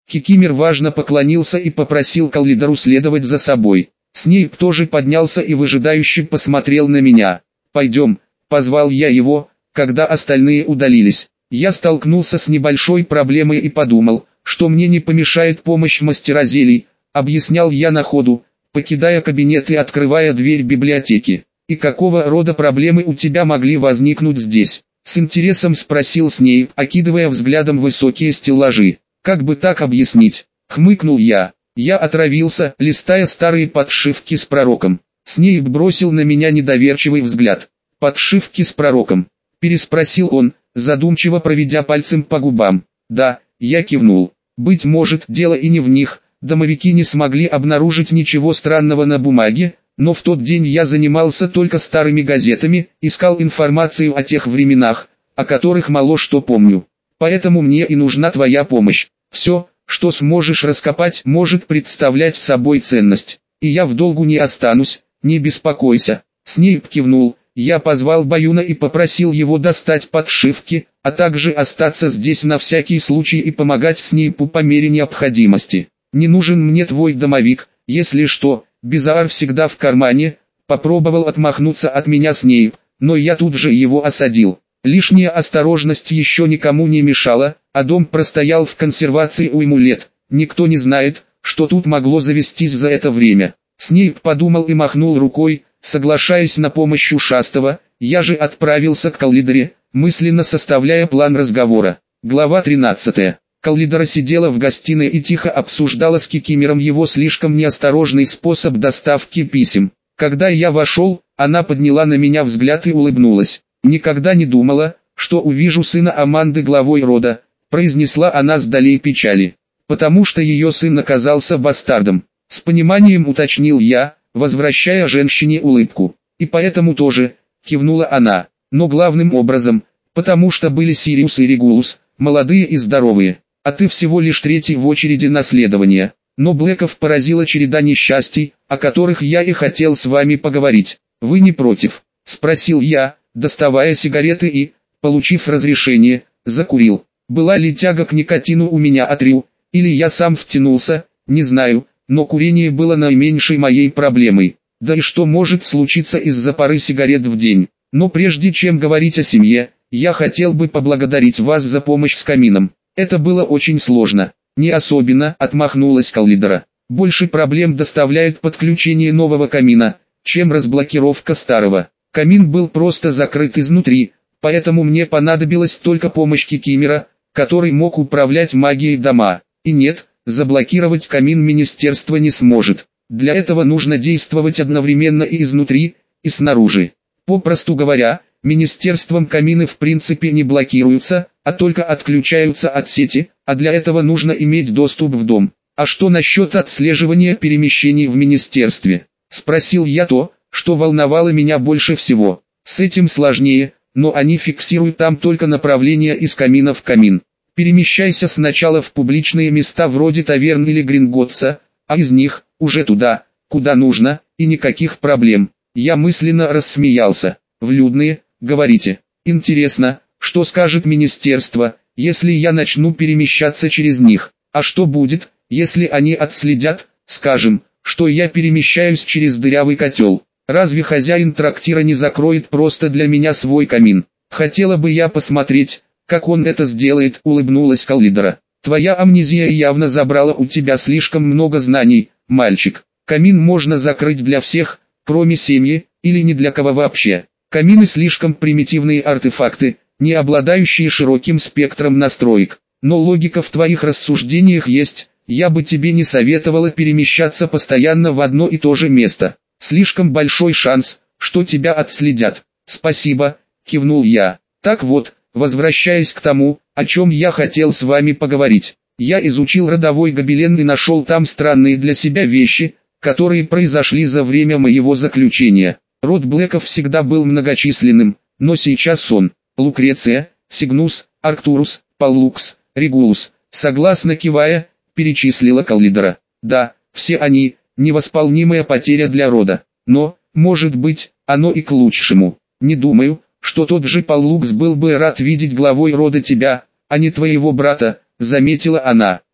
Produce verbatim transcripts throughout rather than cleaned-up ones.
Кикимер важно поклонился и попросил Каллидору следовать за собой. Снейп тоже поднялся и выжидающе посмотрел на меня. «Пойдем», — позвал я его, когда остальные удалились. Я столкнулся с небольшой проблемой и подумал, что мне не помешает помощь мастера зелий, объяснял я на ходу, покидая кабинет и открывая дверь библиотеки. «И какого рода проблемы у тебя могли возникнуть здесь?» — с интересом спросил Снейп, окидывая взглядом высокие стеллажи. «Как бы так объяснить?» — хмыкнул я. Я отравился, листая старые подшивки с пророком. Снейп бросил на меня недоверчивый взгляд. «Подшивки с пророком?» — переспросил он, задумчиво проведя пальцем по губам. «Да», — я кивнул. «Быть может, дело и не в них. Домовики не смогли обнаружить ничего странного на бумаге, но в тот день я занимался только старыми газетами, искал информацию о тех временах, о которых мало что помню. Поэтому мне и нужна твоя помощь. Все, что сможешь раскопать, может представлять собой ценность. И я в долгу не останусь, не беспокойся». Снейп кивнул. Я позвал Баюна и попросил его достать подшивки, а также остаться здесь на всякий случай и помогать Снейпу по мере необходимости. «Не нужен мне твой домовик, если что, Безаар всегда в кармане», — попробовал отмахнуться от меня Снейп, но я тут же его осадил. Лишняя осторожность еще никому не мешала, а дом простоял в консервации уйму лет. Никто не знает, что тут могло завестись за это время. Снейп подумал и махнул рукой, соглашаясь на помощь ушастого. Я же отправился к Каллидоре, мысленно составляя план разговора. Глава тринадцатая. Каллидора сидела в гостиной и тихо обсуждала с Кикимером его слишком неосторожный способ доставки писем. Когда я вошел, она подняла на меня взгляд и улыбнулась. «Никогда не думала, что увижу сына Аманды главой рода», — произнесла она с долей печали. «Потому что ее сын оказался бастардом», — с пониманием уточнил я, возвращая женщине улыбку. «И поэтому тоже», — кивнула она, — «но главным образом, потому что были Сириус и Регулус, молодые и здоровые, а ты всего лишь третий в очереди наследования. Но Блэков поразила череда несчастий, о которых я и хотел с вами поговорить. Вы не против?» — спросил я, доставая сигареты и, получив разрешение, закурил. Была ли тяга к никотину у меня от Рю, или я сам втянулся, не знаю, но курение было наименьшей моей проблемой. Да и что может случиться из-за пары сигарет в день? Но прежде чем говорить о семье, я хотел бы поблагодарить вас за помощь с камином. Это было очень сложно. Не особенно, отмахнулась Каллидора. Больше проблем доставляет подключение нового камина, чем разблокировка старого. Камин был просто закрыт изнутри, поэтому мне понадобилась только помощь Кикимера, который мог управлять магией дома. И нет, заблокировать камин министерство не сможет. Для этого нужно действовать одновременно и изнутри, и снаружи. Попросту говоря, министерством камины в принципе не блокируются, а только отключаются от сети, а для этого нужно иметь доступ в дом. «А что насчет отслеживания перемещений в министерстве?» — спросил я то, что волновало меня больше всего. «С этим сложнее, но они фиксируют там только направление из камина в камин. Перемещайся сначала в публичные места вроде таверн или Гринготса, а из них уже туда, куда нужно, и никаких проблем». Я мысленно рассмеялся. «В людные, говорите. Интересно, что скажет министерство, если я начну перемещаться через них? А что будет, если они отследят, скажем, что я перемещаюсь через дырявый котел? Разве хозяин трактира не закроет просто для меня свой камин? Хотела бы я посмотреть, как он это сделает», — улыбнулась Каллидора. «Твоя амнезия явно забрала у тебя слишком много знаний, мальчик. Камин можно закрыть для всех, кроме семьи, или ни для кого вообще. Камины слишком примитивные артефакты, не обладающие широким спектром настроек. Но логика в твоих рассуждениях есть, я бы тебе не советовала перемещаться постоянно в одно и то же место. Слишком большой шанс, что тебя отследят». «Спасибо», — кивнул я. «Так вот, возвращаясь к тому, о чем я хотел с вами поговорить. Я изучил родовой гобелен и нашел там странные для себя вещи, которые произошли за время моего заключения. Род Блэков всегда был многочисленным, но сейчас он — Лукреция, Сигнус, Арктурус, Паллукс, Регулус», согласно кивая, перечислила Каллидора. «Да, все они — невосполнимая потеря для рода. Но, может быть, оно и к лучшему. Не думаю, что тот же Паллукс был бы рад видеть главой рода тебя, а не твоего брата», — заметила она.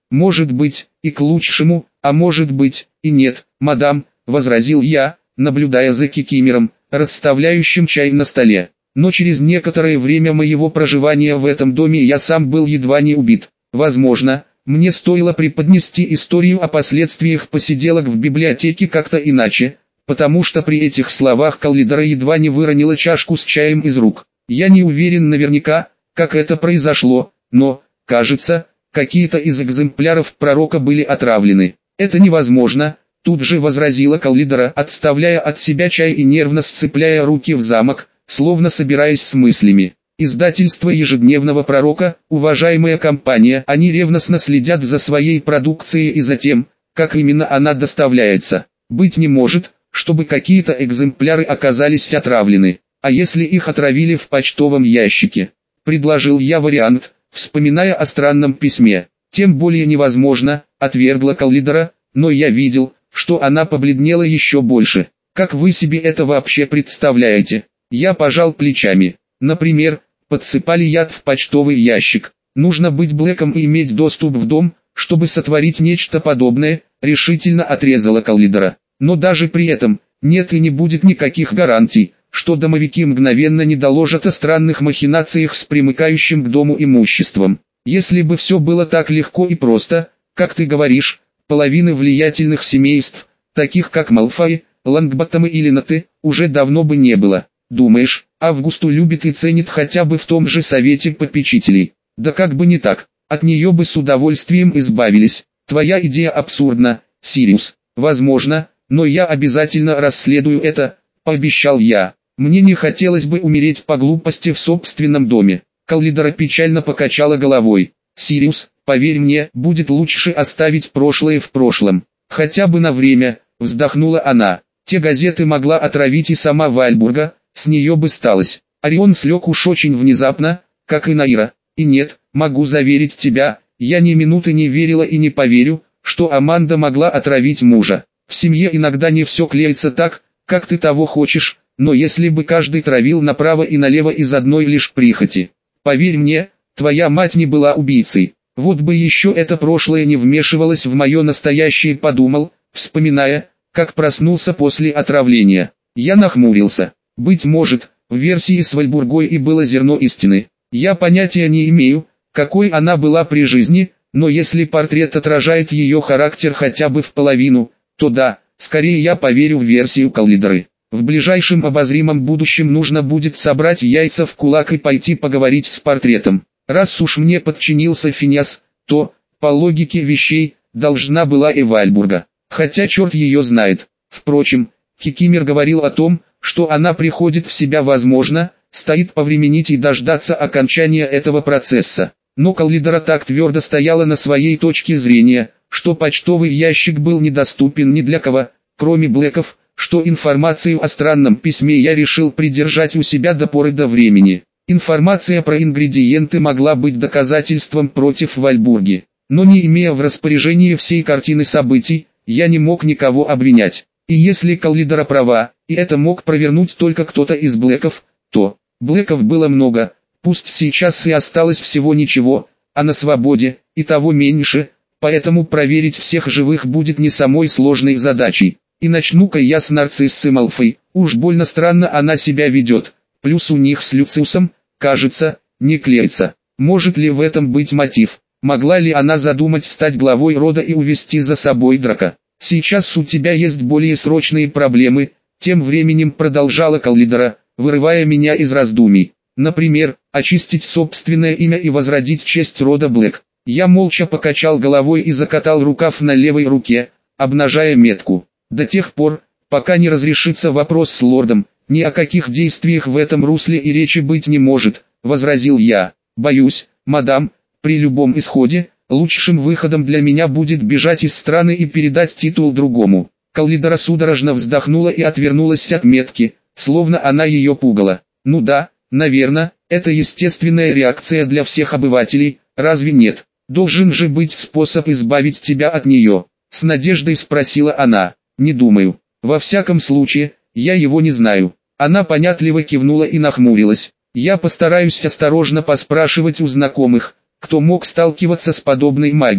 Может быть, и к лучшему, а может быть, и нет, мадам, возразил я, наблюдая за Кикимером, расставляющим чай на столе. Но через некоторое время моего проживания в этом доме я сам был едва не убит. Возможно, мне стоило преподнести историю о последствиях посиделок в библиотеке как-то иначе, потому что при этих словах Каллидора едва не выронила чашку с чаем из рук. Я не уверен наверняка, как это произошло, но, кажется, какие-то из экземпляров пророка были отравлены. Это невозможно, тут же возразила Каллидора, отставляя от себя чай и нервно сцепляя руки в замок, словно собираясь с мыслями. Издательство ежедневного пророка, уважаемая компания, они ревностно следят за своей продукцией и за тем, как именно она доставляется. Быть не может, чтобы какие-то экземпляры оказались отравлены. А если их отравили в почтовом ящике? Предложил я вариант, вспоминая о странном письме. Тем более невозможно, отвергла Каллидора, но я видел, что она побледнела еще больше. Как вы себе это вообще представляете? Я пожал плечами. Например, подсыпали яд в почтовый ящик. Нужно быть Блэком и иметь доступ в дом, чтобы сотворить нечто подобное, решительно отрезала Каллидора. Но даже при этом, нет и не будет никаких гарантий, что домовики мгновенно не доложат о странных махинациях с примыкающим к дому имуществом. Если бы все было так легко и просто, как ты говоришь, половины влиятельных семейств, таких как Малфой, Лонгботтомы или Ноты, уже давно бы не было. Думаешь, Августу любит и ценит хотя бы в том же совете попечителей? Да как бы не так, от нее бы с удовольствием избавились. Твоя идея абсурдна, Сириус. Возможно, но я обязательно расследую это, пообещал я. Мне не хотелось бы умереть по глупости в собственном доме. Каллидора печально покачала головой. Сириус, поверь мне, будет лучше оставить прошлое в прошлом. Хотя бы на время, вздохнула она. Те газеты могла отравить и сама Вальбурга, с нее бы сталось. Орион слег уж очень внезапно, как и Наира. И нет, могу заверить тебя, я ни минуты не верила и не поверю, что Аманда могла отравить мужа. В семье иногда не все клеится так, как ты того хочешь, но если бы каждый травил направо и налево из одной лишь прихоти. Поверь мне, твоя мать не была убийцей. Вот бы еще это прошлое не вмешивалось в мое настоящее, подумал, вспоминая, как проснулся после отравления. Я нахмурился. Быть может, в версии с Вальбургой и было зерно истины. Я понятия не имею, какой она была при жизни, но если портрет отражает ее характер хотя бы в половину, то да, скорее я поверю в версию Каллидоры. В ближайшем обозримом будущем нужно будет собрать яйца в кулак и пойти поговорить с портретом. Раз уж мне подчинился Финиас, то, по логике вещей, должна была и Вальбурга. Хотя черт ее знает. Впрочем, Кикимер говорил о том, что она приходит в себя, возможно, стоит повременить и дождаться окончания этого процесса. Но Каллидора так твердо стояла на своей точке зрения, что почтовый ящик был недоступен ни для кого, кроме Блэков, что информацию о странном письме я решил придержать у себя до поры до времени. Информация про ингредиенты могла быть доказательством против Вальбурги, но не имея в распоряжении всей картины событий, я не мог никого обвинять. И если Каллидора права, и это мог провернуть только кто-то из Блэков, то Блэков было много, пусть сейчас и осталось всего ничего, а на свободе, и того меньше, поэтому проверить всех живых будет не самой сложной задачей. И начну-ка я с Нарциссы Малфой, уж больно странно она себя ведет, плюс у них с Люциусом, кажется, не клеится. Может ли в этом быть мотив? Могла ли она задумать стать главой рода и увести за собой Драка? Сейчас у тебя есть более срочные проблемы, тем временем продолжала Каллидора, вырывая меня из раздумий. Например, очистить собственное имя и возродить честь рода Блэк. Я молча покачал головой и закатал рукав на левой руке, обнажая метку. До тех пор, пока не разрешится вопрос с лордом, ни о каких действиях в этом русле и речи быть не может, возразил я. Боюсь, мадам, при любом исходе, лучшим выходом для меня будет бежать из страны и передать титул другому. Каллидора судорожно вздохнула и отвернулась от метки, словно она ее пугала. Ну да, наверное, это естественная реакция для всех обывателей, разве нет? Должен же быть способ избавить тебя от нее. С надеждой спросила она. Не думаю. Во всяком случае, я его не знаю. Она понятливо кивнула и нахмурилась. Я постараюсь осторожно поспрашивать у знакомых, кто мог сталкиваться с подобной магией.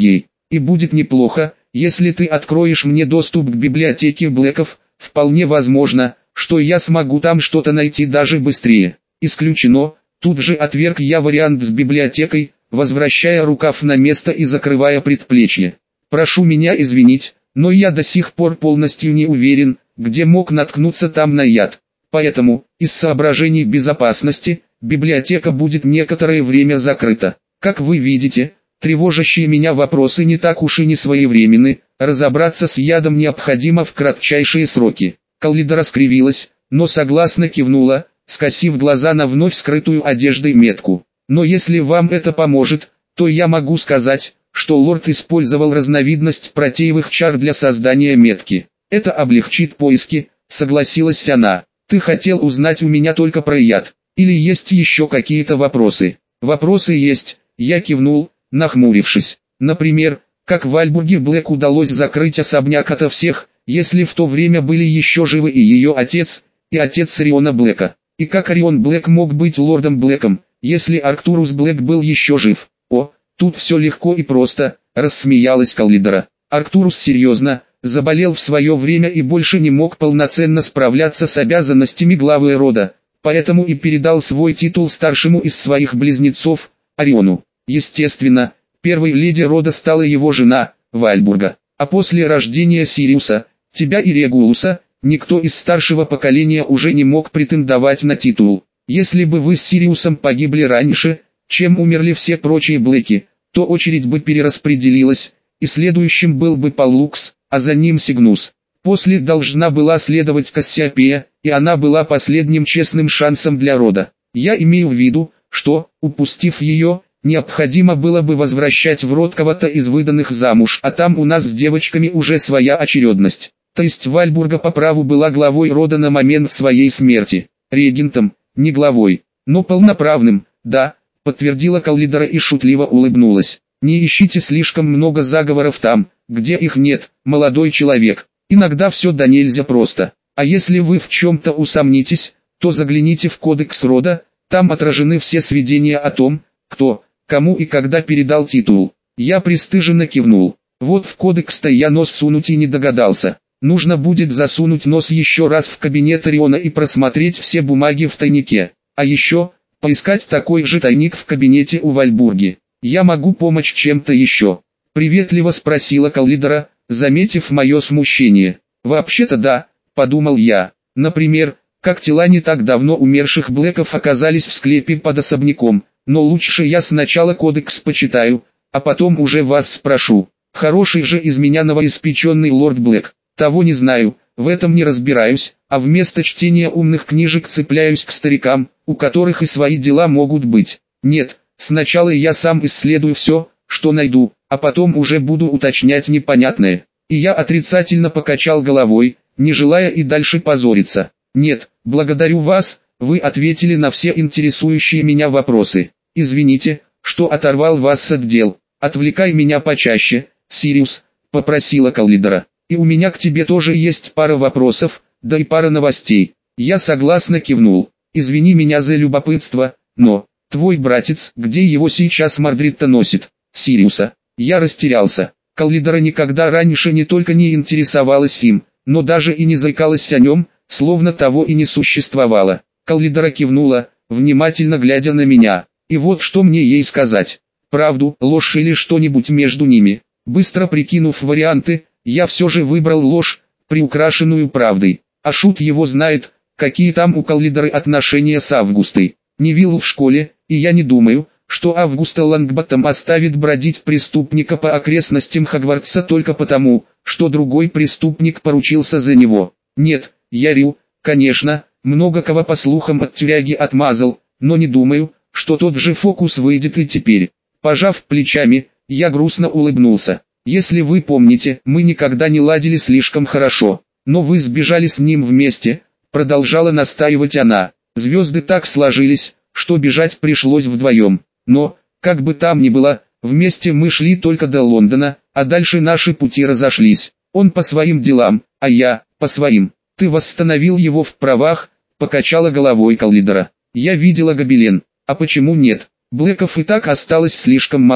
И будет неплохо, если ты откроешь мне доступ к библиотеке Блэков, вполне возможно, что я смогу там что-то найти даже быстрее. Исключено, тут же отверг я вариант с библиотекой, возвращая рукав на место и закрывая предплечье. Прошу меня извинить, но я до сих пор полностью не уверен, где мог наткнуться там на яд. Поэтому, из соображений безопасности, библиотека будет некоторое время закрыта. Как вы видите, тревожащие меня вопросы не так уж и не своевременны, разобраться с ядом необходимо в кратчайшие сроки. Каллидра скривилась, но согласно кивнула, скосив глаза на вновь скрытую одеждой метку. Но если вам это поможет, то я могу сказать, что лорд использовал разновидность протеевых чар для создания метки. Это облегчит поиски, согласилась она. Ты хотел узнать у меня только про яд, или есть еще какие-то вопросы? Вопросы есть, я кивнул, нахмурившись. Например, как Вальбурге Блэк удалось закрыть особняк ото всех, если в то время были еще живы и ее отец, и отец Ориона Блэка. И как Орион Блэк мог быть лордом Блэком, если Арктурус Блэк был еще жив? О, тут все легко и просто, рассмеялась Каллидра. Арктурус серьезно заболел в свое время и больше не мог полноценно справляться с обязанностями главы рода, поэтому и передал свой титул старшему из своих близнецов, Ориону. Естественно, первой леди рода стала его жена, Вальбурга, а после рождения Сириуса, тебя и Регулуса, никто из старшего поколения уже не мог претендовать на титул. Если бы вы с Сириусом погибли раньше, чем умерли все прочие Блэки, то очередь бы перераспределилась, и следующим был бы Паллукс, а за ним Сигнус. После должна была следовать Кассиопея, и она была последним честным шансом для рода. Я имею в виду, что, упустив ее, необходимо было бы возвращать в род кого-то из выданных замуж, а там у нас с девочками уже своя очередность. То есть Вальбурга по праву была главой рода на момент своей смерти, регентом, не главой, но полноправным, да, подтвердила Каллидра и шутливо улыбнулась. Не ищите слишком много заговоров там, где их нет, молодой человек. Иногда все да нельзя просто. А если вы в чем-то усомнитесь, то загляните в кодекс рода, там отражены все сведения о том, кто, кому и когда передал титул. Я пристыженно кивнул. Вот в кодекс-то я нос сунуть и не догадался. Нужно будет засунуть нос еще раз в кабинет Ориона и просмотреть все бумаги в тайнике. А еще, поискать такой же тайник в кабинете у Вальбурги. Я могу помочь чем-то еще? Приветливо спросила Каллидра, заметив мое смущение. Вообще-то да, подумал я. Например, как тела не так давно умерших Блэков оказались в склепе под особняком. Но лучше я сначала кодекс почитаю, а потом уже вас спрошу. Хороший же из меня новоиспеченный лорд Блэк. Того не знаю, в этом не разбираюсь, а вместо чтения умных книжек цепляюсь к старикам, у которых и свои дела могут быть. Нет, сначала я сам исследую все, что найду, а потом уже буду уточнять непонятное. И я отрицательно покачал головой, не желая и дальше позориться. Нет, благодарю вас, вы ответили на все интересующие меня вопросы. Извините, что оторвал вас от дел. Отвлекай меня почаще, Сириус, попросила Каллидра. И у меня к тебе тоже есть пара вопросов, да и пара новостей. Я согласно кивнул. Извини меня за любопытство, но... Твой братец, где его сейчас Мардритта носит? Сириуса. Я растерялся. Каллидра никогда раньше не только не интересовалась им, но даже и не заикалась о нем, словно того и не существовало. Каллидра кивнула, внимательно глядя на меня. И вот что мне ей сказать. Правду, ложь или что-нибудь между ними. Быстро прикинув варианты, я все же выбрал ложь, приукрашенную правдой. А шут его знает, какие там у Каллидры отношения с Августой. Не видел в школе, и я не думаю, что Августа Лангботтом оставит бродить преступника по окрестностям Хогвартса только потому, что другой преступник поручился за него. Нет, Ярил, конечно, много кого по слухам от тюряги отмазал, но не думаю, что тот же фокус выйдет и теперь. Пожав плечами, я грустно улыбнулся. Если вы помните, мы никогда не ладили слишком хорошо, но вы сбежали с ним вместе, продолжала настаивать она. Звезды так сложились, что бежать пришлось вдвоем. Но, как бы там ни было, вместе мы шли только до Лондона, а дальше наши пути разошлись. Он по своим делам, а я, по своим. Ты восстановил его в правах, покачала головой Каллидра. Я видела гобелен. А почему нет? Блэков и так осталось слишком мало.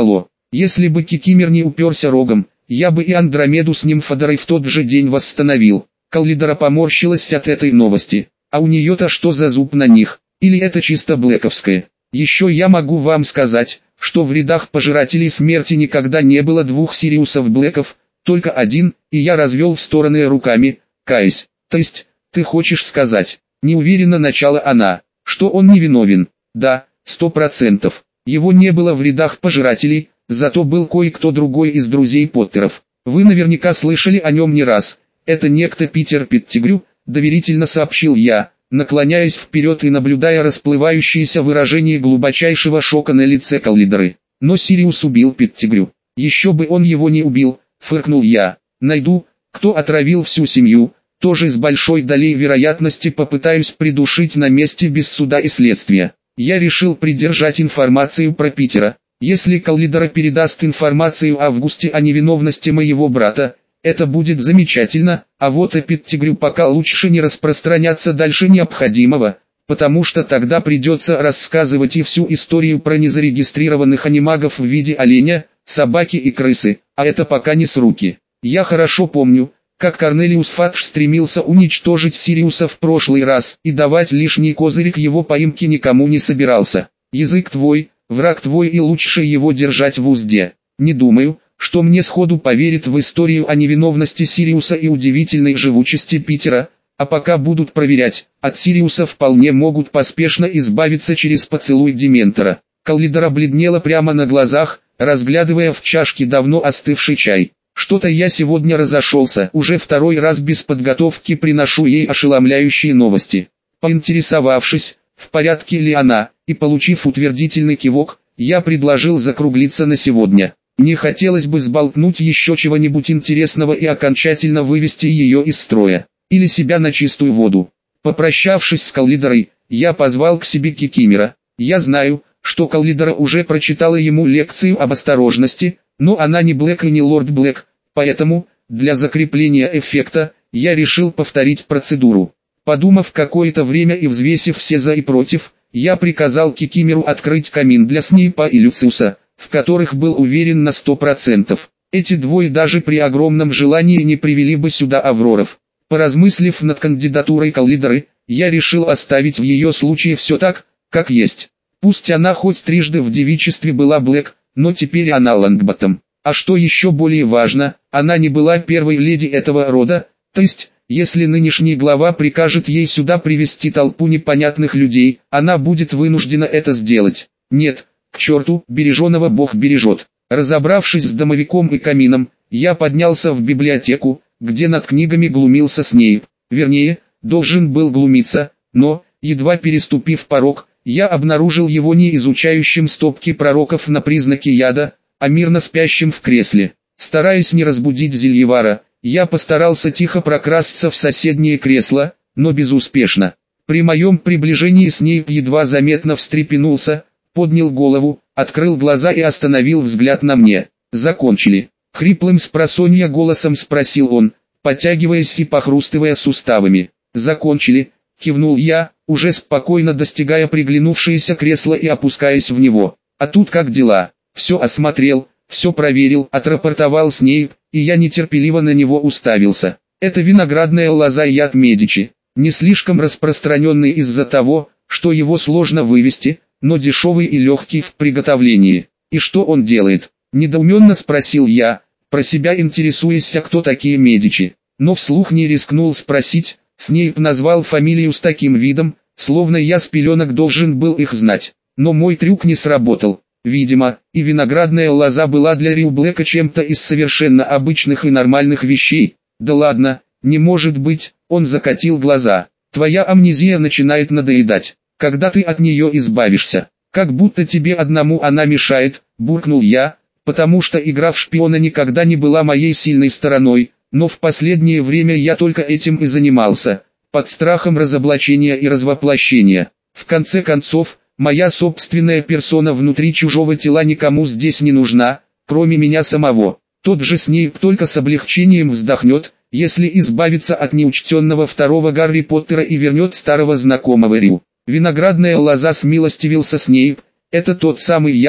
Если бы Кикимер не уперся рогом, я бы и Андромеду с Нимфодорой в тот же день восстановил. Каллидора поморщилась от этой новости. А у нее-то что за зуб на них? Или это чисто блэковское? Еще я могу вам сказать, что в рядах пожирателей смерти никогда не было двух Сириусов Блэков, только один, и я развел в стороны руками, каясь. То есть, ты хочешь сказать, неуверенно начала она, что он невиновен? Да, сто процентов. Его не было в рядах пожирателей, зато был кое-кто другой из друзей Поттеров. Вы наверняка слышали о нем не раз. Это некто Питер Петтигрю, доверительно сообщил я, наклоняясь вперед и наблюдая расплывающееся выражение глубочайшего шока на лице Каллидоры. Но Сириус убил Петтигрю. Еще бы он его не убил, фыркнул я. Найду, кто отравил всю семью, тоже с большой долей вероятности попытаюсь придушить на месте без суда и следствия. Я решил придержать информацию про Питера. Если Каллидора передаст информацию Августе о невиновности моего брата, это будет замечательно, а вот о Петтигрю пока лучше не распространяться дальше необходимого, потому что тогда придется рассказывать и всю историю про незарегистрированных анимагов в виде оленя, собаки и крысы, а это пока не с руки. Я хорошо помню, как Корнелиус Фадж стремился уничтожить Сириуса в прошлый раз, и давать лишний козырь к его поимке никому не собирался. Язык твой, враг твой, и лучше его держать в узде. Не думаю, что мне сходу поверит в историю о невиновности Сириуса и удивительной живучести Питера, а пока будут проверять, от Сириуса вполне могут поспешно избавиться через поцелуй Дементора. Каллидора бледнела прямо на глазах, разглядывая в чашке давно остывший чай. Что-то я сегодня разошелся, уже второй раз без подготовки приношу ей ошеломляющие новости. Поинтересовавшись, в порядке ли она, и получив утвердительный кивок, я предложил закруглиться на сегодня. Не хотелось бы сболтнуть еще чего-нибудь интересного и окончательно вывести ее из строя, или себя на чистую воду. Попрощавшись с Каллидорой, я позвал к себе Кикимера. Я знаю, что Каллидора уже прочитала ему лекцию об осторожности, но она не Блэк и не Лорд Блэк, поэтому, для закрепления эффекта, я решил повторить процедуру. Подумав какое-то время и взвесив все за и против, я приказал Кикимеру открыть камин для Снейпа и Люциуса, в которых был уверен на сто процентов. Эти двое даже при огромном желании не привели бы сюда Авроров. Поразмыслив над кандидатурой Каллидоры, я решил оставить в ее случае все так, как есть. Пусть она хоть трижды в девичестве была Блэк, но теперь она Лонгботтом. А что еще более важно, она не была первой леди этого рода, то есть, если нынешний глава прикажет ей сюда привести толпу непонятных людей, она будет вынуждена это сделать. Нет, к черту, береженого Бог бережет. Разобравшись с домовиком и камином, я поднялся в библиотеку, где над книгами глумился Снейп. Вернее, должен был глумиться, но, едва переступив порог, я обнаружил его не изучающим стопки пророков на признаки яда, а мирно спящим в кресле. Стараясь не разбудить Зельевара, я постарался тихо прокрасться в соседнее кресло, но безуспешно. При моем приближении Снейп едва заметно встрепенулся, поднял голову, открыл глаза и остановил взгляд на мне. «Закончили?» — хриплым спросонья голосом спросил он, подтягиваясь и похрустывая суставами. «Закончили», — кивнул я, уже спокойно достигая приглянувшееся кресло и опускаясь в него. «А тут как дела?» «Все осмотрел, все проверил», — отрапортовал Снейп, и я нетерпеливо на него уставился. «Это виноградная лоза яд Медичи, не слишком распространенный из-за того, что его сложно вывести, но дешевый и легкий в приготовлении. И что он делает?» — недоуменно спросил я, про себя интересуясь, а кто такие Медичи. Но вслух не рискнул спросить. Снейп назвал фамилию с таким видом, словно я с пеленок должен был их знать. Но мой трюк не сработал. Видимо, и виноградная лоза была для Рю Блэка чем-то из совершенно обычных и нормальных вещей. Да ладно, не может быть, он закатил глаза. Твоя амнезия начинает надоедать. Когда ты от нее избавишься? Как будто тебе одному она мешает, буркнул я, потому что игра в шпиона никогда не была моей сильной стороной, но в последнее время я только этим и занимался, под страхом разоблачения и развоплощения. В конце концов, моя собственная персона внутри чужого тела никому здесь не нужна, кроме меня самого. Тот же Снейп только с облегчением вздохнет, если избавится от неучтенного второго Гарри Поттера и вернет старого знакомого Рю. Виноградная лоза, смилостивился Снейп, это тот самый яд,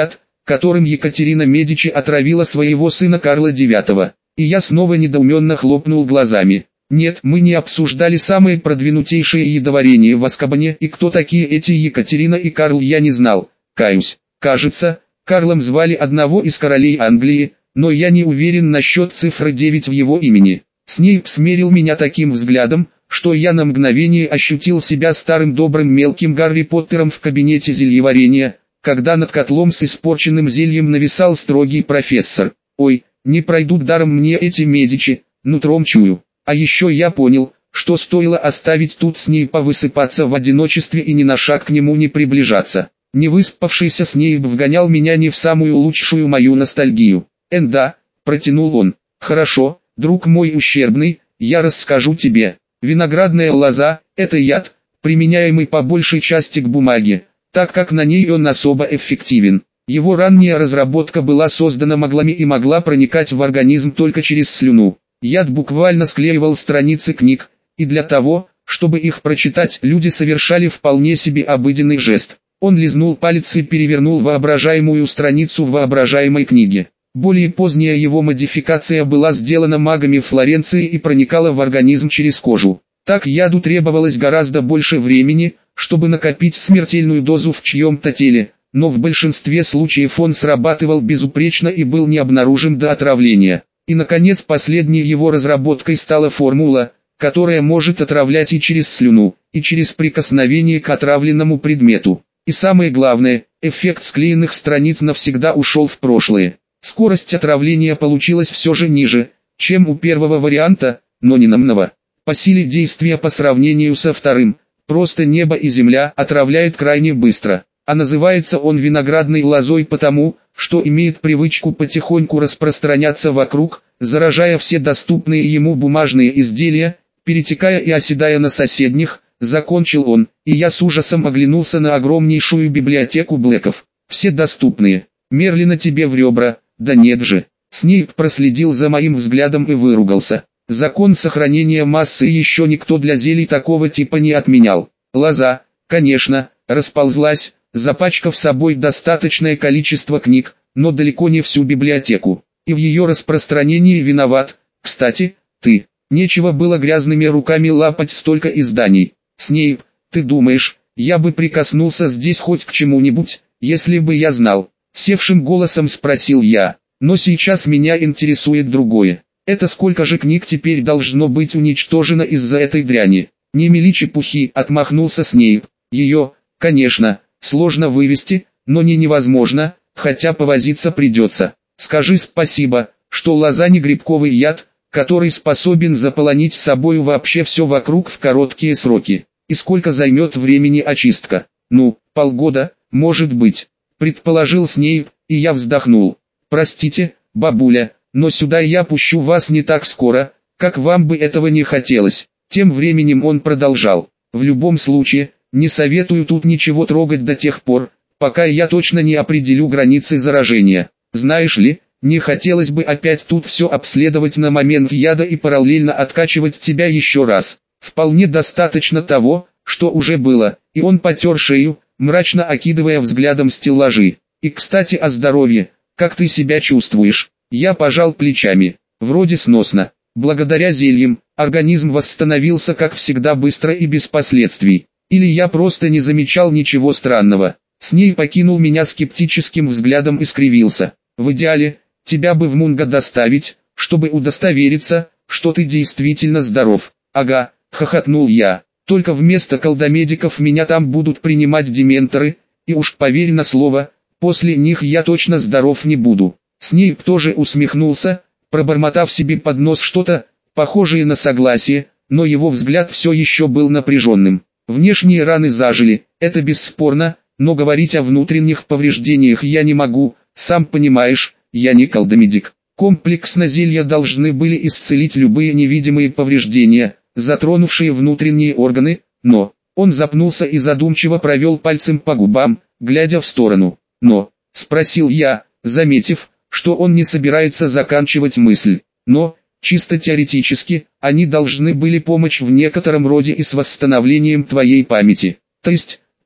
которым Екатерина Медичи отравила своего сына Карла девятого. И я снова недоуменно хлопнул глазами. Нет, мы не обсуждали самые продвинутейшие ядоварения в Азкабане, и кто такие эти Екатерина и Карл, я не знал. Каюсь. Кажется, Карлом звали одного из королей Англии, но я не уверен насчет цифры девять в его имени. Снейп смерил меня таким взглядом, что я на мгновение ощутил себя старым добрым мелким Гарри Поттером в кабинете зельеварения, когда над котлом с испорченным зельем нависал строгий профессор. Ой, не пройдут даром мне эти Медичи, нутром чую. А еще я понял, что стоило оставить тут Снейпа высыпаться в одиночестве и ни на шаг к нему не приближаться. Невыспавшийся Снейп вгонял меня не в самую лучшую мою ностальгию. «Энда», — протянул он, — «хорошо, друг мой ущербный, я расскажу тебе. Виноградная лоза — это яд, применяемый по большей части к бумаге, так как на ней он особо эффективен. Его ранняя разработка была создана маглами и могла проникать в организм только через слюну. Яд буквально склеивал страницы книг, и для того, чтобы их прочитать, люди совершали вполне себе обыденный жест. Он лизнул палец и перевернул воображаемую страницу в воображаемой книге. Более поздняя его модификация была сделана магами Флоренции и проникала в организм через кожу. Так яду требовалось гораздо больше времени, чтобы накопить смертельную дозу в чьем-то теле, но в большинстве случаев он срабатывал безупречно и был не обнаружен до отравления. И наконец последней его разработкой стала формула, которая может отравлять и через слюну, и через прикосновение к отравленному предмету. И самое главное, эффект склеенных страниц навсегда ушел в прошлое. Скорость отравления получилась все же ниже, чем у первого варианта, но не намного. По силе действия по сравнению со вторым, просто небо и земля отравляет крайне быстро. А называется он виноградной лозой потому, что имеет привычку потихоньку распространяться вокруг, заражая все доступные ему бумажные изделия, перетекая и оседая на соседних, закончил он, и я с ужасом оглянулся на огромнейшую библиотеку Блэков. Все доступные. Мерлина тебе в ребра. Да нет же. Снейп проследил за моим взглядом и выругался. Закон сохранения массы еще никто для зелий такого типа не отменял. Лоза, конечно, расползлась, запачкав собой достаточное количество книг, но далеко не всю библиотеку. И в ее распространении виноват, кстати, ты. Нечего было грязными руками лапать столько изданий. Снейп, ты думаешь, я бы прикоснулся здесь хоть к чему-нибудь, если бы я знал? Севшим голосом спросил я, но сейчас меня интересует другое. Это сколько же книг теперь должно быть уничтожено из-за этой дряни? Не мели чепухи, отмахнулся Снейп. Ее, конечно, сложно вывести, но не невозможно, хотя повозиться придется. Скажи спасибо, что лоза не грибковый яд, который способен заполонить собою вообще все вокруг в короткие сроки. И сколько займет времени очистка? Ну, полгода, может быть. Предположил Снейп, и я вздохнул. Простите, бабуля, но сюда я пущу вас не так скоро, как вам бы этого не хотелось. Тем временем он продолжал. В любом случае, не советую тут ничего трогать до тех пор, пока я точно не определю границы заражения. Знаешь ли, не хотелось бы опять тут все обследовать на момент яда и параллельно откачивать тебя еще раз. Вполне достаточно того, что уже было, и он потер шею, мрачно окидывая взглядом стеллажи. И кстати о здоровье, как ты себя чувствуешь? Я пожал плечами. Вроде сносно. Благодаря зельям, организм восстановился как всегда быстро и без последствий. Или я просто не замечал ничего странного. Снейп покинул меня скептическим взглядом и скривился. В идеале, тебя бы в Мунго доставить, чтобы удостовериться, что ты действительно здоров. Ага, хохотнул я. Только вместо колдомедиков меня там будут принимать дементоры, и уж поверь на слово, после них я точно здоров не буду. Снейп тоже усмехнулся, пробормотав себе под нос что-то, похожее на согласие, но его взгляд все еще был напряженным. Внешние раны зажили, это бесспорно, но говорить о внутренних повреждениях я не могу, сам понимаешь, я не колдомедик. Комплексно зелья должны были исцелить любые невидимые повреждения, затронувшие внутренние органы, но... Он запнулся и задумчиво провел пальцем по губам, глядя в сторону. «Но?» – спросил я, заметив, что он не собирается заканчивать мысль. «Но, чисто теоретически, они должны были помочь в некотором роде и с восстановлением твоей памяти. То есть,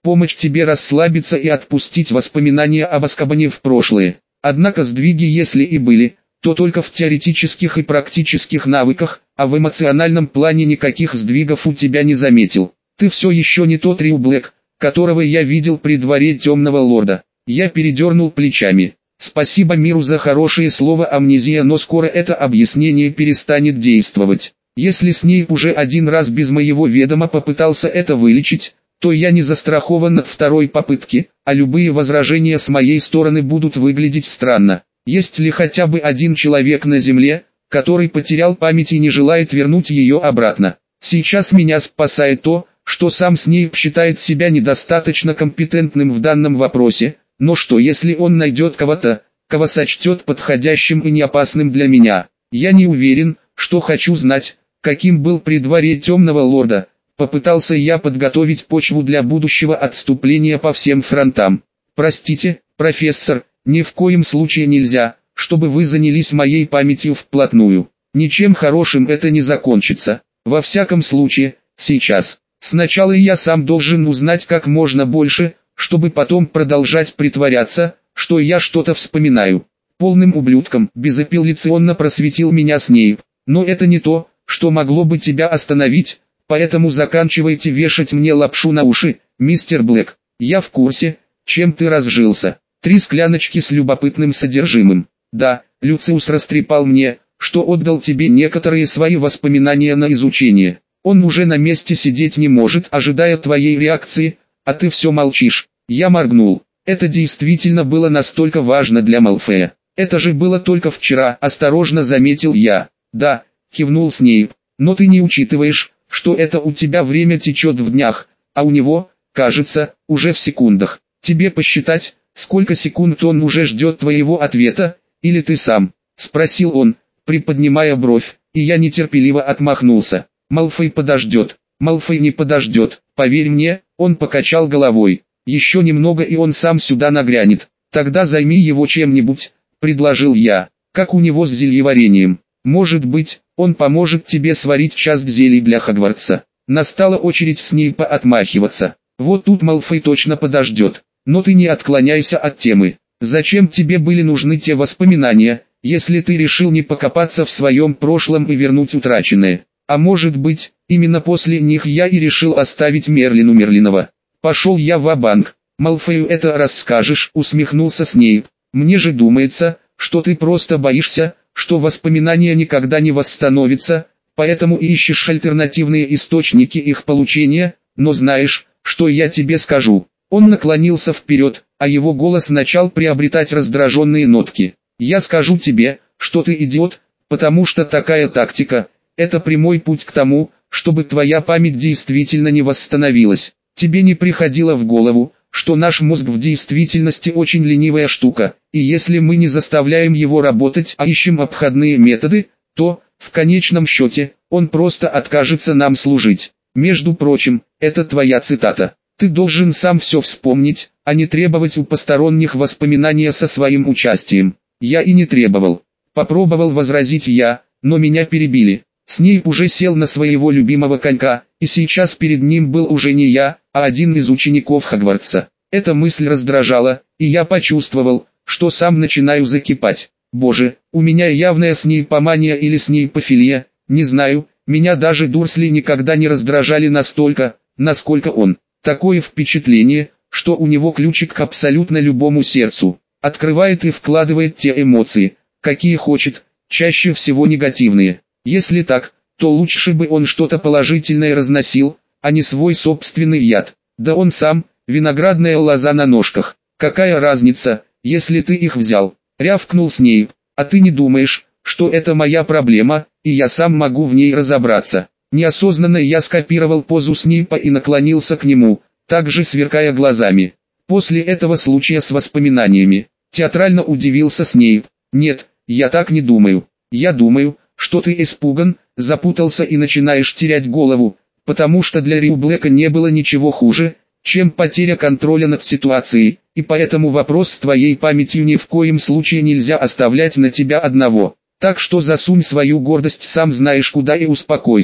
помочь тебе расслабиться и отпустить воспоминания об Азкабане в прошлое. Однако сдвиги, если и были, то только в теоретических и практических навыках, а в эмоциональном плане никаких сдвигов у тебя не заметил. Ты все еще не тот Рью Блэк, которого я видел при дворе Темного Лорда. Я передернул плечами. Спасибо миру за хорошее слово амнезия, но скоро это объяснение перестанет действовать. Если Снейп уже один раз без моего ведома попытался это вылечить, то я не застрахован от второй попытки, а любые возражения с моей стороны будут выглядеть странно. Есть ли хотя бы один человек на Земле, который потерял память и не желает вернуть ее обратно? Сейчас меня спасает то, что сам Снейп считает себя недостаточно компетентным в данном вопросе, но что если он найдет кого-то, кого сочтет подходящим и неопасным для меня? Я не уверен, что хочу знать, каким был при дворе Темного Лорда. Попытался я подготовить почву для будущего отступления по всем фронтам. Простите, профессор, ни в коем случае нельзя, чтобы вы занялись моей памятью вплотную. Ничем хорошим это не закончится. Во всяком случае, сейчас. Сначала я сам должен узнать как можно больше, чтобы потом продолжать притворяться, что я что-то вспоминаю. Полным ублюдком безапелляционно просветил меня Снейп. Но это не то, что могло бы тебя остановить, поэтому заканчивайте вешать мне лапшу на уши, мистер Блэк. Я в курсе, чем ты разжился. Три скляночки с любопытным содержимым. Да, Люциус растрепал мне, что отдал тебе некоторые свои воспоминания на изучение. Он уже на месте сидеть не может, ожидая твоей реакции, а ты все молчишь. Я моргнул. Это действительно было настолько важно для Малфоя. Это же было только вчера, осторожно заметил я. Да, кивнул Снейп, но ты не учитываешь, что это у тебя время течет в днях, а у него, кажется, уже в секундах. Тебе посчитать, сколько секунд он уже ждет твоего ответа, или ты сам? Спросил он, приподнимая бровь, и я нетерпеливо отмахнулся. Малфой подождет. Малфой не подождет, поверь мне, он покачал головой. Еще немного и он сам сюда нагрянет. Тогда займи его чем-нибудь, предложил я. Как у него с зельеварением? Может быть, он поможет тебе сварить часть зелий для Хогвартса. Настала очередь Снейпа отмахиваться. Вот тут Малфой точно подождет. Но ты не отклоняйся от темы. Зачем тебе были нужны те воспоминания, если ты решил не покопаться в своем прошлом и вернуть утраченное? А может быть, именно после них я и решил оставить Мерлину Мерлинова. Пошел я ва-банк. Малфою это расскажешь, усмехнулся Снейп. Мне же думается, что ты просто боишься, что воспоминания никогда не восстановятся, поэтому и ищешь альтернативные источники их получения, но знаешь, что я тебе скажу. Он наклонился вперед, а его голос начал приобретать раздраженные нотки. Я скажу тебе, что ты идиот, потому что такая тактика – это прямой путь к тому, чтобы твоя память действительно не восстановилась. Тебе не приходило в голову, что наш мозг в действительности очень ленивая штука, и если мы не заставляем его работать, а ищем обходные методы, то, в конечном счете, он просто откажется нам служить. Между прочим, это твоя цитата. Ты должен сам все вспомнить, а не требовать у посторонних воспоминания со своим участием. Я и не требовал. Попробовал возразить я, но меня перебили. Снейп уже сел на своего любимого конька, и сейчас перед ним был уже не я, а один из учеников Хогвартса. Эта мысль раздражала, и я почувствовал, что сам начинаю закипать. Боже, у меня явная снейпомания или снейпофилия, не знаю, меня даже Дурсли никогда не раздражали настолько, насколько он. Такое впечатление, что у него ключик к абсолютно любому сердцу. Открывает и вкладывает те эмоции, какие хочет, чаще всего негативные. Если так, то лучше бы он что-то положительное разносил, а не свой собственный яд. Да он сам, виноградная лоза на ножках. Какая разница, если ты их взял? Рявкнул Снейп. А ты не думаешь, что это моя проблема, и я сам могу в ней разобраться? Неосознанно я скопировал позу Снейпа и наклонился к нему, также сверкая глазами. После этого случая с воспоминаниями, театрально удивился Снейп. Нет, я так не думаю. Я думаю, что ты испуган, запутался и начинаешь терять голову, потому что для Рью Блэка не было ничего хуже, чем потеря контроля над ситуацией, и поэтому вопрос с твоей памятью ни в коем случае нельзя оставлять на тебя одного. Так что засунь свою гордость сам знаешь куда и успокойся.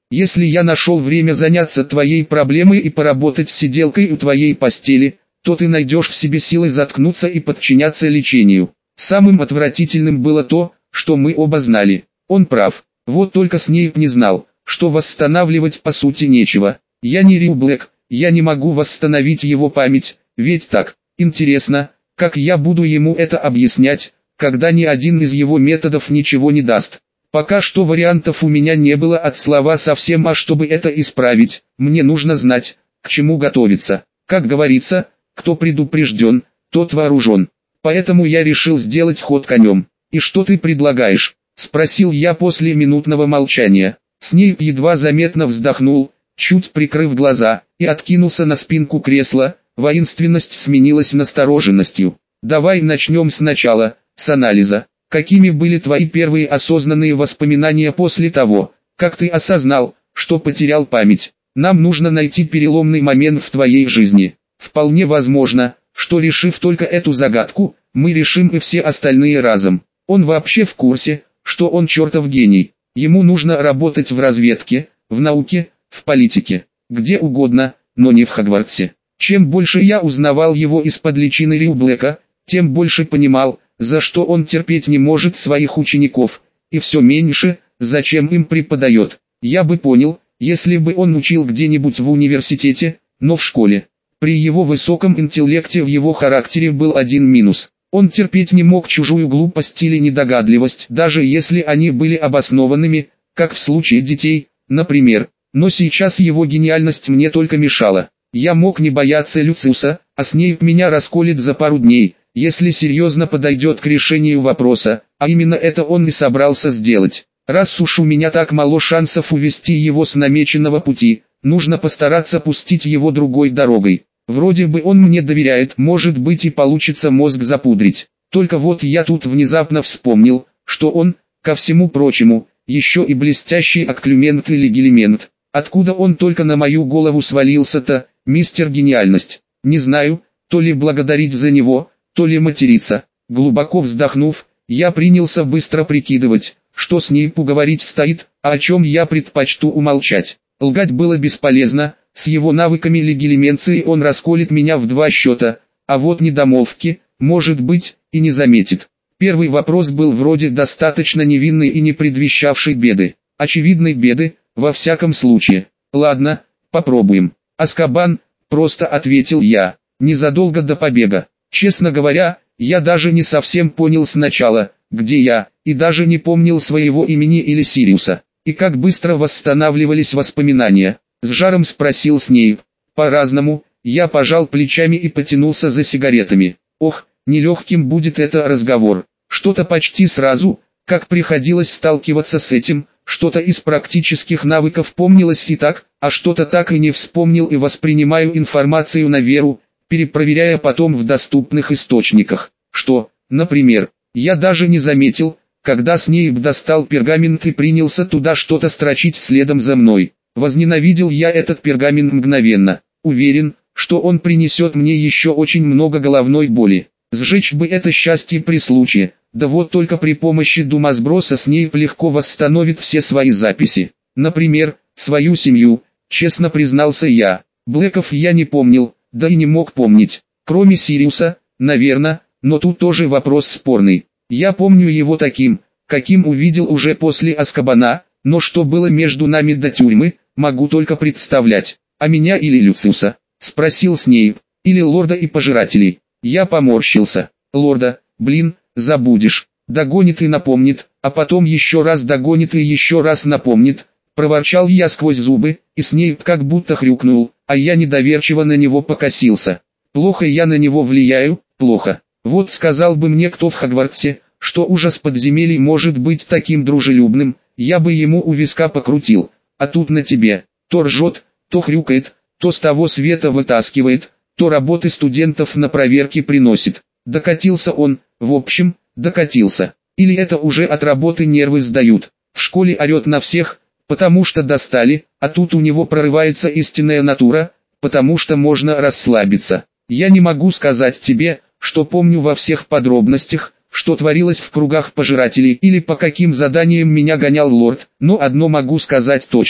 Если я нашел время заняться твоей проблемой и поработать сиделкой у твоей постели, то ты найдешь в себе силы заткнуться и подчиняться лечению. Самым отвратительным было то, что мы оба знали. Он прав. Вот только Снейп не знал, что восстанавливать по сути нечего. Я не Рю Блэк, я не могу восстановить его память, ведь так. Интересно, как я буду ему это объяснять, когда ни один из его методов ничего не даст. Пока что вариантов у меня не было от слова совсем, а чтобы это исправить, мне нужно знать, к чему готовиться. Как говорится, кто предупрежден, тот вооружен. Поэтому я решил сделать ход конем. «И что ты предлагаешь?» – спросил я после минутного молчания. Снейп едва заметно вздохнул, чуть прикрыв глаза, и откинулся на спинку кресла. Воинственность сменилась настороженностью. «Давай начнем сначала, с анализа. Какими были твои первые осознанные воспоминания после того, как ты осознал, что потерял память? Нам нужно найти переломный момент в твоей жизни. Вполне возможно, что решив только эту загадку, мы решим и все остальные разом. Он вообще в курсе, что он чертов гений. Ему нужно работать в разведке, в науке, в политике, где угодно, но не в Хогвартсе». Чем больше я узнавал его из-под личины Рю Блэка, тем больше понимал, за что он терпеть не может своих учеников, и все меньше, зачем им преподает. Я бы понял, если бы он учил где-нибудь в университете, но в школе. При его высоком интеллекте в его характере был один минус. Он терпеть не мог чужую глупость или недогадливость, даже если они были обоснованными, как в случае детей, например. Но сейчас его гениальность мне только мешала. Я мог не бояться Люциуса, а Снейп меня расколет за пару дней, если серьезно подойдет к решению вопроса, а именно это он и собрался сделать. Раз уж у меня так мало шансов увести его с намеченного пути, нужно постараться пустить его другой дорогой. Вроде бы он мне доверяет, может быть и получится мозг запудрить. Только вот я тут внезапно вспомнил, что он, ко всему прочему, еще и блестящий окклюмент или гелимент. Откуда он только на мою голову свалился-то, мистер Гениальность? Не знаю, то ли благодарить за него, то ли материться. Глубоко вздохнув, я принялся быстро прикидывать, что с ней поговорить стоит, а о чем я предпочту умолчать. Лгать было бесполезно, с его навыками легилименции он расколет меня в два счета, а вот недомолвки, может быть, и не заметит. Первый вопрос был вроде достаточно невинный и не предвещавший беды. Очевидной беды, во всяком случае. Ладно, попробуем. Азкабан, просто ответил я, незадолго до побега. Честно говоря, я даже не совсем понял сначала, где я, и даже не помнил своего имени или Сириуса. И как быстро восстанавливались воспоминания, с жаром спросил Снейп. По-разному, я пожал плечами и потянулся за сигаретами. Ох, нелегким будет это разговор. Что-то почти сразу, как приходилось сталкиваться с этим, что-то из практических навыков помнилось и так, а что-то так и не вспомнил и воспринимаю информацию на веру, перепроверяя потом в доступных источниках. Что, например, я даже не заметил, когда Снейп достал пергамент и принялся туда что-то строчить следом за мной. Возненавидел я этот пергамент мгновенно. Уверен, что он принесет мне еще очень много головной боли. Сжечь бы это счастье при случае, да вот только при помощи думосброса Снейп легко восстановит все свои записи. Например, свою семью, честно признался я. Блэков я не помнил, да и не мог помнить. Кроме Сириуса, наверное, но тут тоже вопрос спорный. Я помню его таким, каким увидел уже после Азкабана, но что было между нами до тюрьмы, могу только представлять. А меня или Люциуса? Спросил Снейп. Или лорда и пожирателей? Я поморщился. Лорда, блин, забудешь. Догонит и напомнит, а потом еще раз догонит и еще раз напомнит. Проворчал я сквозь зубы, и Снейп как будто хрюкнул, а я недоверчиво на него покосился. Плохо я на него влияю, плохо. Вот сказал бы мне кто в Хогвартсе, что ужас подземелий может быть таким дружелюбным, я бы ему у виска покрутил. А тут на тебе, то ржет, то хрюкает, то с того света вытаскивает, то работы студентов на проверке приносит. Докатился он, в общем, докатился. Или это уже от работы нервы сдают. В школе орет на всех, потому что достали, а тут у него прорывается истинная натура, потому что можно расслабиться. Я не могу сказать тебе, что помню во всех подробностях, что творилось в кругах пожирателей или по каким заданиям меня гонял лорд, но одно могу сказать точно.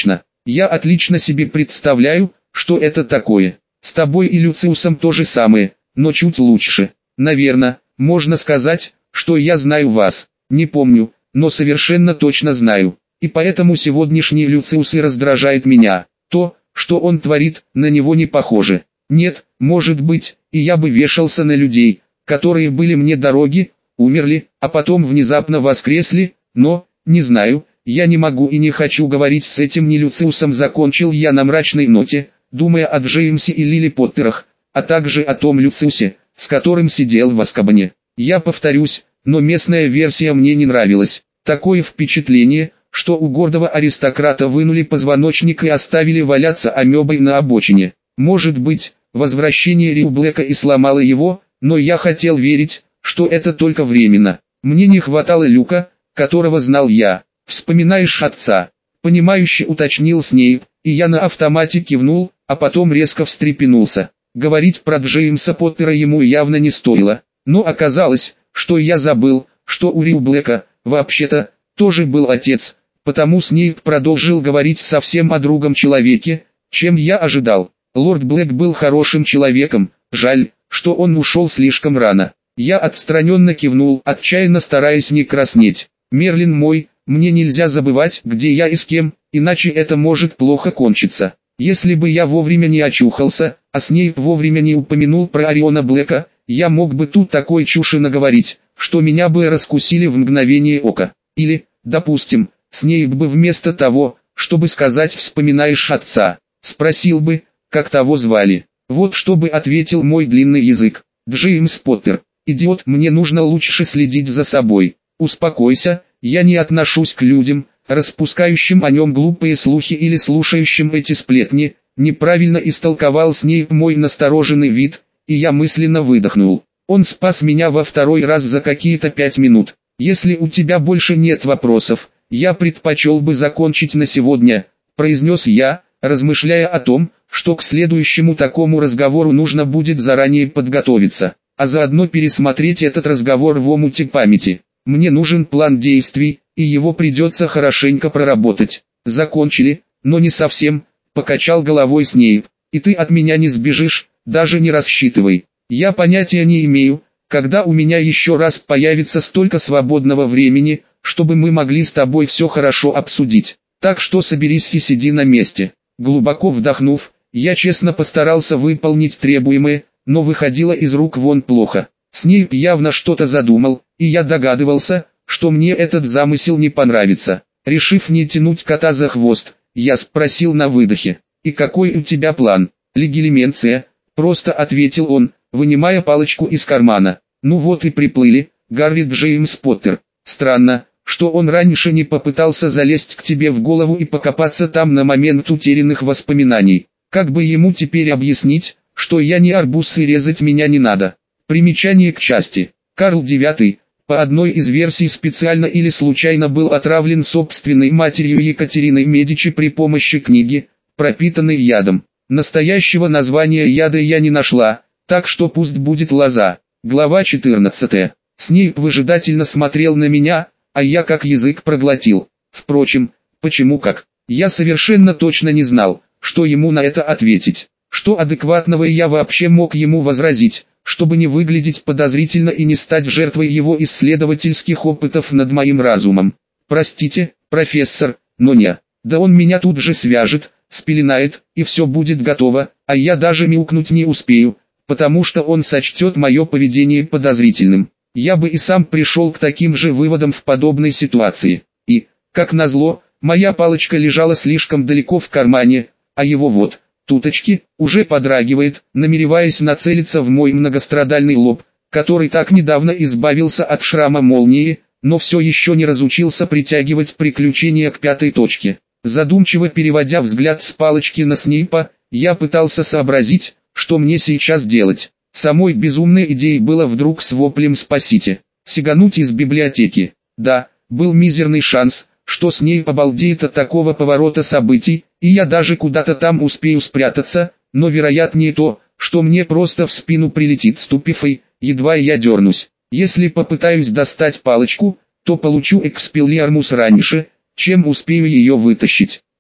Я отлично себе представляю, что это такое. С тобой и Люциусом то же самое, но чуть лучше. Наверное, можно сказать, что я знаю вас. Не помню, но совершенно точно знаю. И поэтому сегодняшний Люциус и раздражает меня. То, что он творит, на него не похоже. Нет, может быть, и я бы вешался на людей, которые были мне дороги, умерли, а потом внезапно воскресли, но, не знаю, я не могу и не хочу говорить с этим не Люциусом. Закончил я на мрачной ноте, думая о Джеймсе и Лили Поттерах, а также о том Люциусе, с которым сидел в Азкабане. Я повторюсь, но местная версия мне не нравилась. Такое впечатление, что у гордого аристократа вынули позвоночник и оставили валяться амебой на обочине. Может быть, возвращение Риу Блэка и сломало его, но я хотел верить, что это только временно. Мне не хватало Люка, которого знал я. «Вспоминаешь отца?» — понимающе уточнил Снейп, и я на автомате кивнул, а потом резко встрепенулся. Говорить про Джеймса Поттера ему явно не стоило, но оказалось, что я забыл, что у Риу Блэка, вообще-то, тоже был отец, потому Снейп продолжил говорить совсем о другом человеке, чем я ожидал. Лорд Блэк был хорошим человеком, жаль, что он ушел слишком рано. Я отстраненно кивнул, отчаянно стараясь не краснеть. «Мерлин мой, мне нельзя забывать, где я и с кем, иначе это может плохо кончиться. Если бы я вовремя не очухался, а Снейп вовремя не упомянул про Ориона Блэка, я мог бы тут такой чуши наговорить, что меня бы раскусили в мгновение ока. Или, допустим, Снейп бы вместо того, чтобы сказать «вспоминаешь отца», спросил бы, как того звали. Вот что бы ответил мой длинный язык. Джеймс Поттер. Идиот, мне нужно лучше следить за собой. Успокойся, я не отношусь к людям, распускающим о нем глупые слухи или слушающим эти сплетни. Неправильно истолковал Снейп мой настороженный вид, и я мысленно выдохнул. Он спас меня во второй раз за какие-то пять минут. Если у тебя больше нет вопросов, я предпочел бы закончить на сегодня, произнес я, размышляя о том, что к следующему такому разговору нужно будет заранее подготовиться, а заодно пересмотреть этот разговор в омуте памяти. Мне нужен план действий, и его придется хорошенько проработать. Закончили, но не совсем, покачал головой Снейп. И ты от меня не сбежишь, даже не рассчитывай. Я понятия не имею, когда у меня еще раз появится столько свободного времени, чтобы мы могли с тобой все хорошо обсудить. Так что соберись и сиди на месте. Глубоко вдохнув, я честно постарался выполнить требуемое, но выходило из рук вон плохо. Снейп явно что-то задумал, и я догадывался, что мне этот замысел не понравится. Решив не тянуть кота за хвост, я спросил на выдохе: «И какой у тебя план?» «Легилименция», — просто ответил он, вынимая палочку из кармана. «Ну вот и приплыли, Гарри Джеймс Поттер. Странно, что он раньше не попытался залезть к тебе в голову и покопаться там на момент утерянных воспоминаний. Как бы ему теперь объяснить, что я не арбуз и резать меня не надо?» Примечание к части. Карл девятый, по одной из версий специально или случайно был отравлен собственной матерью Екатериной Медичи при помощи книги, пропитанной ядом. Настоящего названия яда я не нашла, так что пусть будет лоза. Глава четырнадцатая. Снейп выжидательно смотрел на меня, а я как язык проглотил. Впрочем, почему как? Я совершенно точно не знал, что ему на это ответить. Что адекватного я вообще мог ему возразить, чтобы не выглядеть подозрительно и не стать жертвой его исследовательских опытов над моим разумом. «Простите, профессор, но не. Да он меня тут же свяжет, спеленает, и все будет готово, а я даже мяукнуть не успею, потому что он сочтет мое поведение подозрительным. Я бы и сам пришел к таким же выводам в подобной ситуации. И, как назло, моя палочка лежала слишком далеко в кармане, а его вот, туточки, уже подрагивает, намереваясь нацелиться в мой многострадальный лоб, который так недавно избавился от шрама молнии, но все еще не разучился притягивать приключения к пятой точке. Задумчиво переводя взгляд с палочки на Снейпа, я пытался сообразить, что мне сейчас делать. Самой безумной идеей было вдруг с воплем «спасите!» сигануть из библиотеки. Да, был мизерный шанс, что Снейп обалдеет от такого поворота событий, и я даже куда-то там успею спрятаться, но вероятнее то, что мне просто в спину прилетит ступифой, едва я дернусь. Если попытаюсь достать палочку, то получу экспеллиармус раньше, чем успею ее вытащить.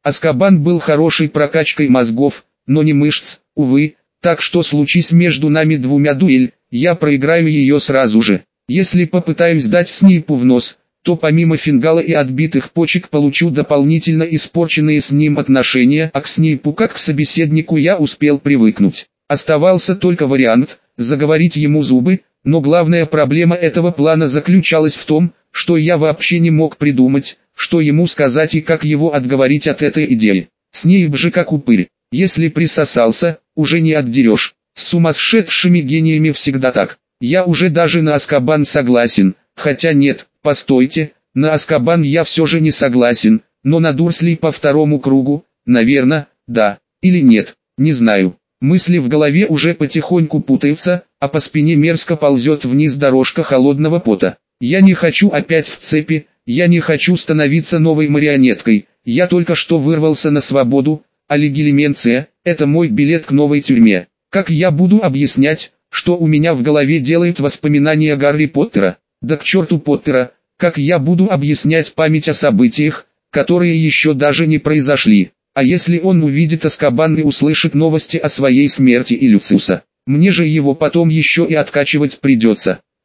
Азкабан был хорошей прокачкой мозгов, но не мышц, увы, так что случись между нами двумя дуэль, я проиграю ее сразу же. Если попытаюсь дать Снейпу в нос, то помимо фингала и отбитых почек получу дополнительно испорченные с ним отношения, а к Снейпу как к собеседнику я успел привыкнуть. Оставался только вариант – заговорить ему зубы, но главная проблема этого плана заключалась в том, что я вообще не мог придумать, что ему сказать и как его отговорить от этой идеи. Снейп же как упырь, если присосался, уже не отдерешь. С сумасшедшими гениями всегда так. Я уже даже на Азкабан согласен, хотя нет, постойте, на Азкабан я все же не согласен, но на Дурслей по второму кругу, наверное, да, или нет, не знаю. Мысли в голове уже потихоньку путаются, а по спине мерзко ползет вниз дорожка холодного пота. Я не хочу опять в цепи, я не хочу становиться новой марионеткой, я только что вырвался на свободу, а легилименция – это мой билет к новой тюрьме. Как я буду объяснять, что у меня в голове делают воспоминания Гарри Поттера? Да к черту Поттера, как я буду объяснять память о событиях, которые еще даже не произошли? А если он увидит Азкабан и услышит новости о своей смерти и Люциуса? Мне же его потом еще и откачивать придется.